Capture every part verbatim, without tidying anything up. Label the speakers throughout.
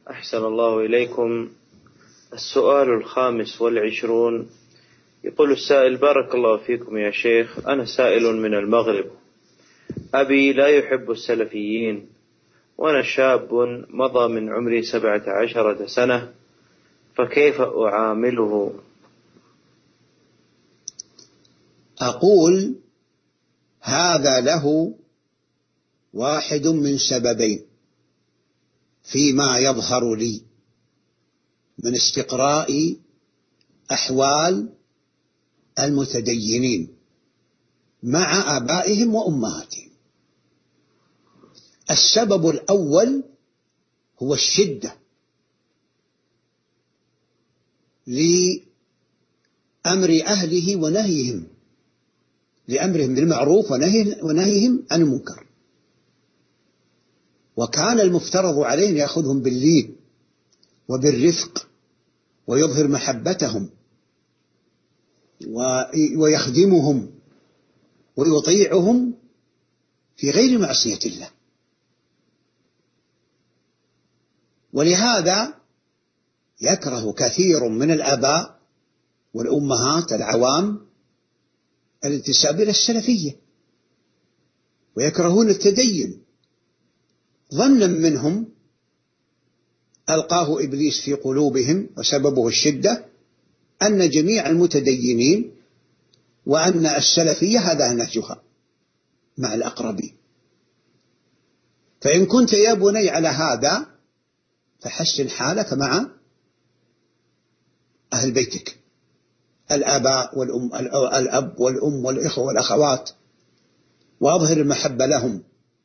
Speaker 1: أحسن الله إليكم. السؤال الخامس والعشرون يقول السائل: بارك الله فيكم يا شيخ، أنا سائل من المغرب، أبي لا يحب السلفيين، وأنا شاب مضى من عمري سبعة عشرة سنة، فكيف أعامله؟
Speaker 2: أقول هذا له واحد من سببين فيما يظهر لي من استقراء أحوال المتدينين مع آبائهم وأمهاتهم. السبب الأول هو الشدة لأمر أهله ونهيهم، لأمرهم بالمعروف ونهيهم عن المنكر، وكان المفترض عليه أن يأخذهم باللين وبالرفق ويظهر محبتهم ويخدمهم ويطيعهم في غير معصية الله. ولهذا يكره كثير من الآباء والأمهات العوام الانتساب إلى السلفية، ويكرهون التدين ظنا منهم ألقاه إبليس في قلوبهم وسببه الشدة أن جميع المتدينين وأن السلفية هذا نهجها مع الأقربين. فإن كنت يا بني على هذا فحسن حالك مع أهل بيتك، الآباء والأم، الأب والأم والإخوة والأخوات، وأظهر المحبة لهم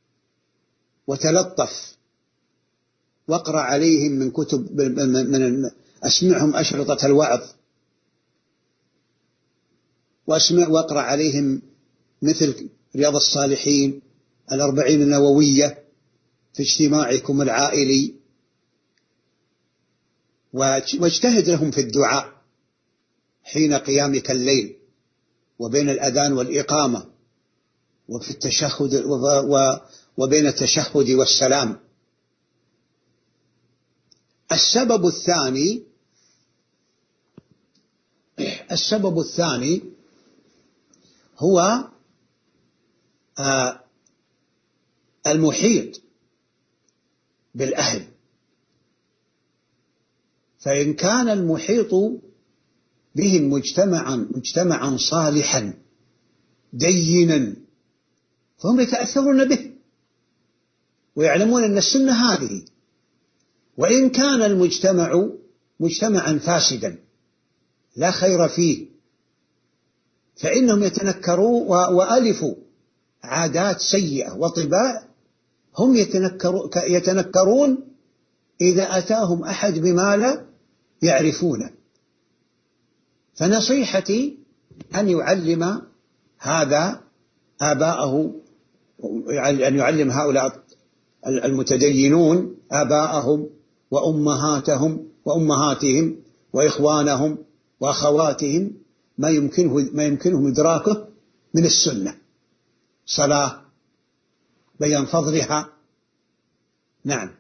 Speaker 2: وتلطف، واقرأ عليهم من كتب، من أسمعهم أشرطة الوعظ، وأسمع واقرأ عليهم مثل رياض الصالحين، الأربعين النووية في اجتماعكم العائلي، واجتهد لهم في الدعاء حين قيامك الليل وبين الأذان والإقامة وفي التشهد وبين التشهد والسلام. السبب الثاني السبب الثاني هو المحيط بالأهل، فإن كان المحيط بهم مجتمعا مجتمعا صالحا دينا فهم يتأثرون به ويعلمون أن السنة هذه. وإن كان المجتمع مجتمعا فاسدا لا خير فيه فإنهم يتنكرون وألفوا عادات سيئة وطباع هم يتنكرون إذا أتاهم أحد بما لا يعرفونه. فنصيحتي أن يعلم هذا آباءه، أن يعلم هؤلاء المتدينون آباءهم وأمهاتهم وأمهاتهم وإخوانهم وأخواتهم ما يمكنه ما يمكنهم إدراكه من السنة، صلاة، بيان فضلها. نعم،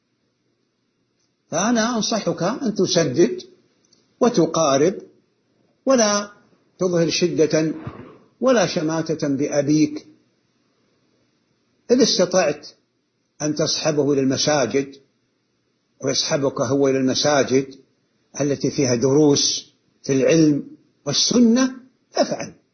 Speaker 2: فأنا أنصحك أن تسدد وتقارب، ولا تظهر شدة ولا شماتة بأبيك. إذا استطعت أن تصحبه إلى المساجد ويصحبك هو إلى المساجد التي فيها دروس في العلم والسنة فافعل.